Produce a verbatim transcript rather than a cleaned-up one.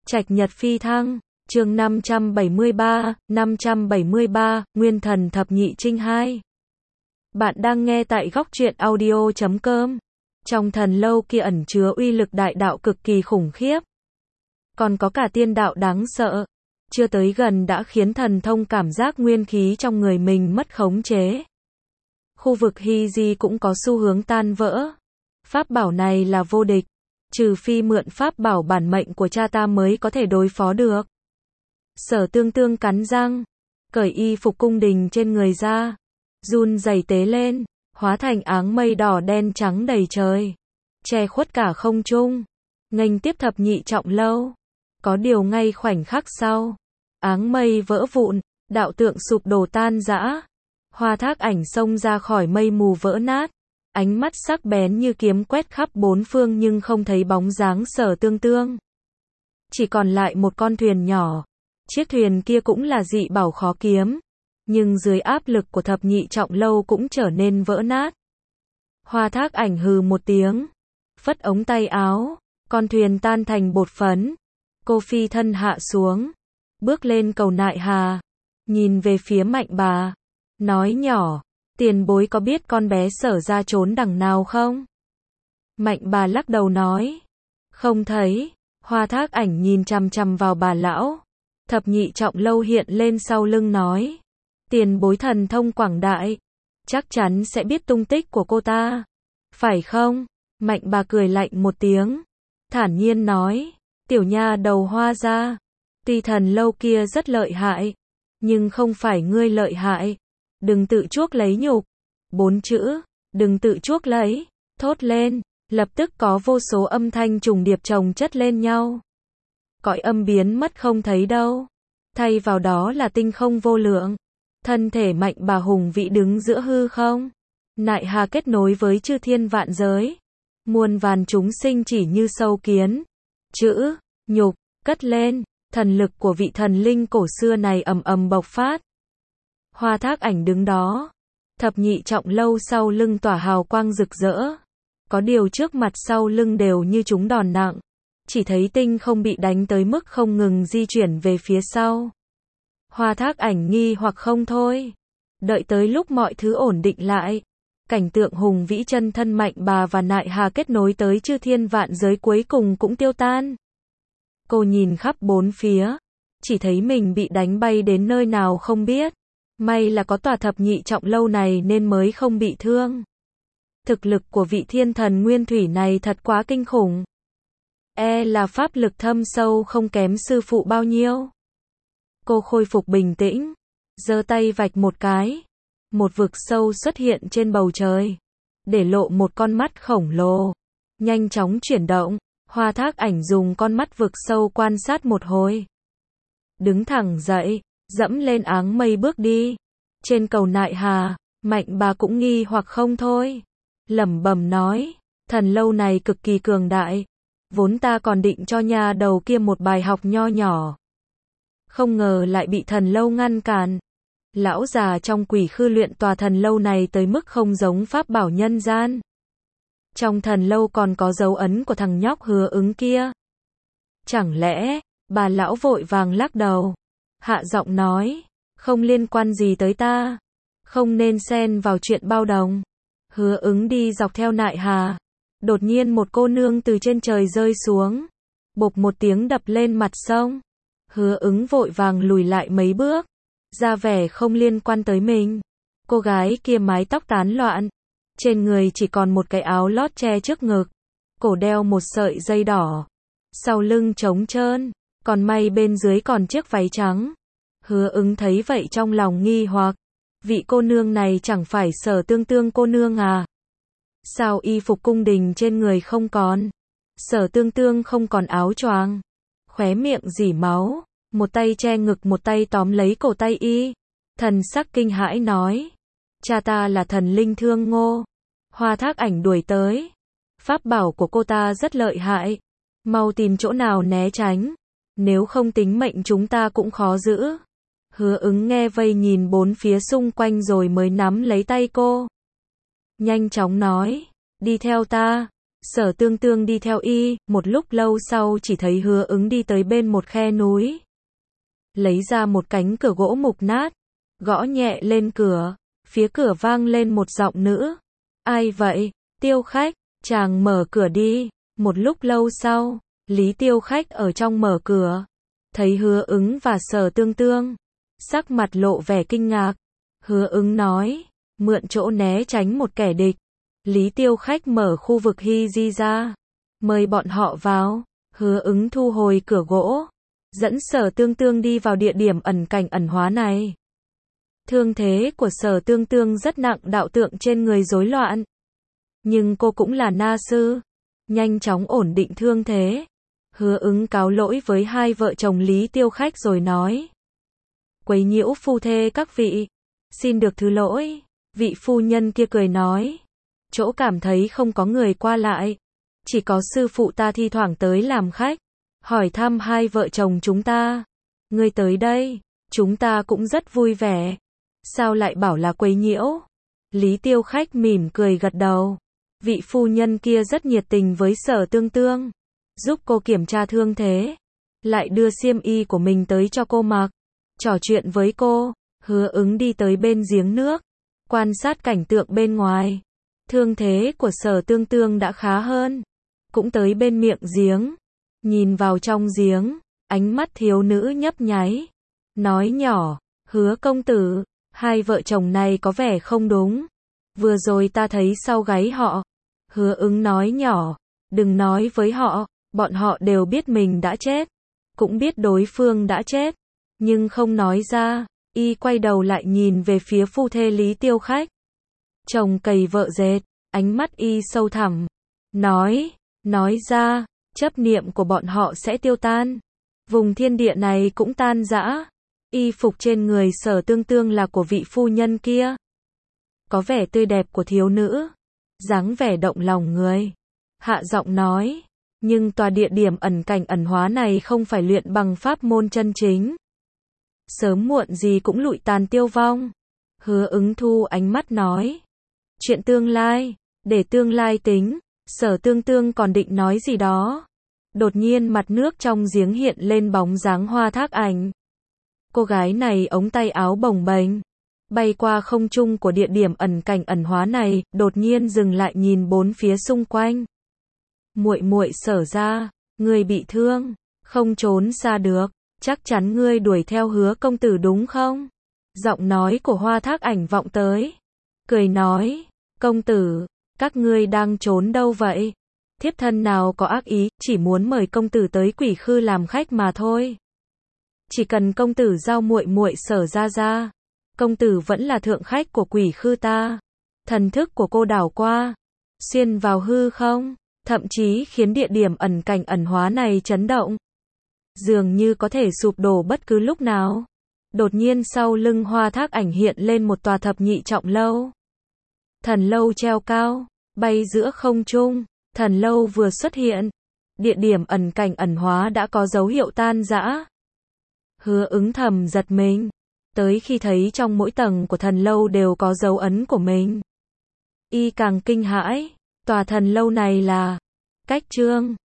Trạch nhật phi thăng, chương năm trăm bảy mươi ba, năm trăm bảy mươi ba, Nguyên thần thập nhị trinh hai. Bạn đang nghe tại góc truyện audio chấm com. Trong thần lâu kia ẩn chứa uy lực đại đạo cực kỳ khủng khiếp. Còn có cả tiên đạo đáng sợ. Chưa tới gần đã khiến thần thông cảm giác nguyên khí trong người mình mất khống chế. Khu vực Hy Di cũng có xu hướng tan vỡ. Pháp bảo này là vô địch. Trừ phi mượn pháp bảo bản mệnh của cha ta mới có thể đối phó được. Sở Tương Tương cắn răng, cởi y phục cung đình trên người ra, run rẩy tế lên, hóa thành áng mây đỏ đen trắng đầy trời, che khuất cả không trung, nghênh tiếp thập nhị trọng lâu. Có điều ngay khoảnh khắc sau, áng mây vỡ vụn, đạo tượng sụp đổ tan rã, Hoa Thác Ảnh xông ra khỏi mây mù vỡ nát, ánh mắt sắc bén như kiếm quét khắp bốn phương nhưng không thấy bóng dáng Sở Tương Tương. Chỉ còn lại một con thuyền nhỏ. Chiếc thuyền kia cũng là dị bảo khó kiếm, nhưng dưới áp lực của thập nhị trọng lâu cũng trở nên vỡ nát. Hoa Thác Ảnh hừ một tiếng, phất ống tay áo, con thuyền tan thành bột phấn. Cô phi thân hạ xuống, bước lên cầu nại hà, nhìn về phía Mạnh Bà, nói nhỏ, tiền bối có biết con bé Sở ra trốn đằng nào không? Mạnh Bà lắc đầu nói, không thấy. Hoa Thác Ảnh nhìn chằm chằm vào bà lão. Thập nhị trọng lâu hiện lên sau lưng nói, tiền bối thần thông quảng đại, chắc chắn sẽ biết tung tích của cô ta, phải không? Mạnh Bà cười lạnh một tiếng, thản nhiên nói, tiểu nha đầu Hoa gia, tuy thần lâu kia rất lợi hại, nhưng không phải ngươi lợi hại, đừng tự chuốc lấy nhục. Bốn chữ, đừng tự chuốc lấy, thốt lên, lập tức có vô số âm thanh trùng điệp chồng chất lên nhau. Cõi âm biến mất không thấy đâu, thay vào đó là tinh không vô lượng. Thân thể Mạnh Bà hùng vĩ đứng giữa hư không, nại hà kết nối với chư thiên vạn giới, muôn vàn chúng sinh chỉ như sâu kiến. Chữ nhục cất lên, thần lực của vị thần linh cổ xưa này ầm ầm bộc phát. Hoa Thác Ảnh đứng đó, thập nhị trọng lâu sau lưng tỏa hào quang rực rỡ, có điều trước mặt sau lưng đều như chúng đòn nặng. Chỉ thấy tinh không bị đánh tới mức không ngừng di chuyển về phía sau. Hoa Thác Ảnh nghi hoặc không thôi. Đợi tới lúc mọi thứ ổn định lại, cảnh tượng hùng vĩ chân thân Mạnh Bà và nại hà kết nối tới chư thiên vạn giới cuối cùng cũng tiêu tan. Cô nhìn khắp bốn phía, chỉ thấy mình bị đánh bay đến nơi nào không biết. May là có tòa thập nhị trọng lâu này nên mới không bị thương. Thực lực của vị thiên thần nguyên thủy này thật quá kinh khủng. E là pháp lực thâm sâu không kém sư phụ bao nhiêu. Cô khôi phục bình tĩnh, giơ tay vạch một cái, một vực sâu xuất hiện trên bầu trời, để lộ một con mắt khổng lồ, nhanh chóng chuyển động. Hoa Thác Ảnh dùng con mắt vực sâu quan sát một hồi, đứng thẳng dậy, dẫm lên áng mây bước đi. Trên cầu nại hà, Mạnh Bà cũng nghi hoặc không thôi, lẩm bẩm nói, thần lâu này cực kỳ cường đại. Vốn ta còn định cho nha đầu kia một bài học nho nhỏ, không ngờ lại bị thần lâu ngăn cản. Lão già trong quỷ khư luyện tòa thần lâu này tới mức không giống pháp bảo nhân gian. Trong thần lâu còn có dấu ấn của thằng nhóc Hứa Ứng kia. Chẳng lẽ, bà lão vội vàng lắc đầu, hạ giọng nói, không liên quan gì tới ta, không nên xen vào chuyện bao đồng. Hứa Ứng đi dọc theo nại hà. Đột nhiên một cô nương từ trên trời rơi xuống, bộp một tiếng đập lên mặt sông. Hứa Ứng vội vàng lùi lại mấy bước, ra vẻ không liên quan tới mình. Cô gái kia mái tóc tán loạn, trên người chỉ còn một cái áo lót che trước ngực, cổ đeo một sợi dây đỏ, sau lưng trống trơn, còn may bên dưới còn chiếc váy trắng. Hứa Ứng thấy vậy trong lòng nghi hoặc, vị cô nương này chẳng phải Sở Tương Tương cô nương à? Sao y phục cung đình trên người không còn? Sở Tương Tương không còn áo choàng, khóe miệng rỉ máu, một tay che ngực một tay tóm lấy cổ tay y, thần sắc kinh hãi nói, cha ta là thần linh Thương Ngô. Hoa Thác Ảnh đuổi tới, pháp bảo của cô ta rất lợi hại, mau tìm chỗ nào né tránh, nếu không tính mệnh chúng ta cũng khó giữ. Hứa Ứng nghe vây nhìn bốn phía xung quanh rồi mới nắm lấy tay cô, nhanh chóng nói, đi theo ta. Sở Tương Tương đi theo y, một lúc lâu sau chỉ thấy Hứa Ứng đi tới bên một khe núi. Lấy ra một cánh cửa gỗ mục nát, gõ nhẹ lên cửa, phía cửa vang lên một giọng nữ. Ai vậy? Tiêu Khách, chàng mở cửa đi. Một lúc lâu sau, Lý Tiêu Khách ở trong mở cửa, thấy Hứa Ứng và Sở Tương Tương, sắc mặt lộ vẻ kinh ngạc. Hứa Ứng nói, mượn chỗ né tránh một kẻ địch. Lý Tiêu Khách mở khu vực Hy Di ra, mời bọn họ vào. Hứa Ứng thu hồi cửa gỗ, dẫn Sở Tương Tương đi vào địa điểm ẩn cảnh ẩn hóa này. Thương thế của Sở Tương Tương rất nặng, đạo tượng trên người rối loạn. Nhưng cô cũng là na sư, nhanh chóng ổn định thương thế. Hứa Ứng cáo lỗi với hai vợ chồng Lý Tiêu Khách rồi nói, quấy nhiễu phu thê các vị, xin được thứ lỗi. Vị phu nhân kia cười nói, chỗ cảm thấy không có người qua lại, chỉ có sư phụ ta thi thoảng tới làm khách, hỏi thăm hai vợ chồng chúng ta. Ngươi tới đây, chúng ta cũng rất vui vẻ. Sao lại bảo là quấy nhiễu? Lý Tiêu Khách mỉm cười gật đầu. Vị phu nhân kia rất nhiệt tình với Sở Tương Tương, giúp cô kiểm tra thương thế, lại đưa xiêm y của mình tới cho cô mặc, trò chuyện với cô. Hứa Ứng đi tới bên giếng nước, quan sát cảnh tượng bên ngoài. Thương thế của Sở Tương Tương đã khá hơn, cũng tới bên miệng giếng, nhìn vào trong giếng, ánh mắt thiếu nữ nhấp nháy, nói nhỏ, Hứa công tử, hai vợ chồng này có vẻ không đúng. Vừa rồi ta thấy sau gáy họ. Hứa Ứng nói nhỏ, đừng nói với họ, bọn họ đều biết mình đã chết, cũng biết đối phương đã chết, nhưng không nói ra. Y quay đầu lại nhìn về phía phu thê Lý Tiêu Khách, chồng cày vợ dệt, ánh mắt y sâu thẳm, nói, nói ra, chấp niệm của bọn họ sẽ tiêu tan, vùng thiên địa này cũng tan rã. Y phục trên người Sở Tương Tương là của vị phu nhân kia, có vẻ tươi đẹp của thiếu nữ, dáng vẻ động lòng người. Hạ giọng nói, nhưng tòa địa điểm ẩn cảnh ẩn hóa này không phải luyện bằng pháp môn chân chính, sớm muộn gì cũng lụi tàn tiêu vong. Hứa Ứng thu ánh mắt nói, chuyện tương lai, để tương lai tính. Sở Tương Tương còn định nói gì đó, đột nhiên mặt nước trong giếng hiện lên bóng dáng Hoa Thác Ảnh. Cô gái này ống tay áo bồng bềnh, bay qua không trung của địa điểm ẩn cảnh ẩn hóa này, đột nhiên dừng lại nhìn bốn phía xung quanh. Muội muội Sở gia, ngươi bị thương, không trốn xa được, chắc chắn ngươi đuổi theo Hứa công tử đúng không? Giọng nói của Hoa Thác Ảnh vọng tới, cười nói, công tử, các ngươi đang trốn đâu vậy? Thiếp thân nào có ác ý, chỉ muốn mời công tử tới Quỷ Khư làm khách mà thôi. Chỉ cần công tử giao muội muội Sở gia ra, công tử vẫn là thượng khách của Quỷ Khư ta. Thần thức của cô đảo qua, xuyên vào hư không, thậm chí khiến địa điểm ẩn cảnh ẩn hóa này chấn động, dường như có thể sụp đổ bất cứ lúc nào. Đột nhiên sau lưng Hoa Thác Ảnh hiện lên một tòa thập nhị trọng lâu. Thần lâu treo cao, bay giữa không trung. Thần lâu vừa xuất hiện, địa điểm ẩn cảnh ẩn hóa đã có dấu hiệu tan rã. Hứa Ứng thầm giật mình, tới khi thấy trong mỗi tầng của thần lâu đều có dấu ấn của mình, y càng kinh hãi. Tòa thần lâu này là Cách Trương.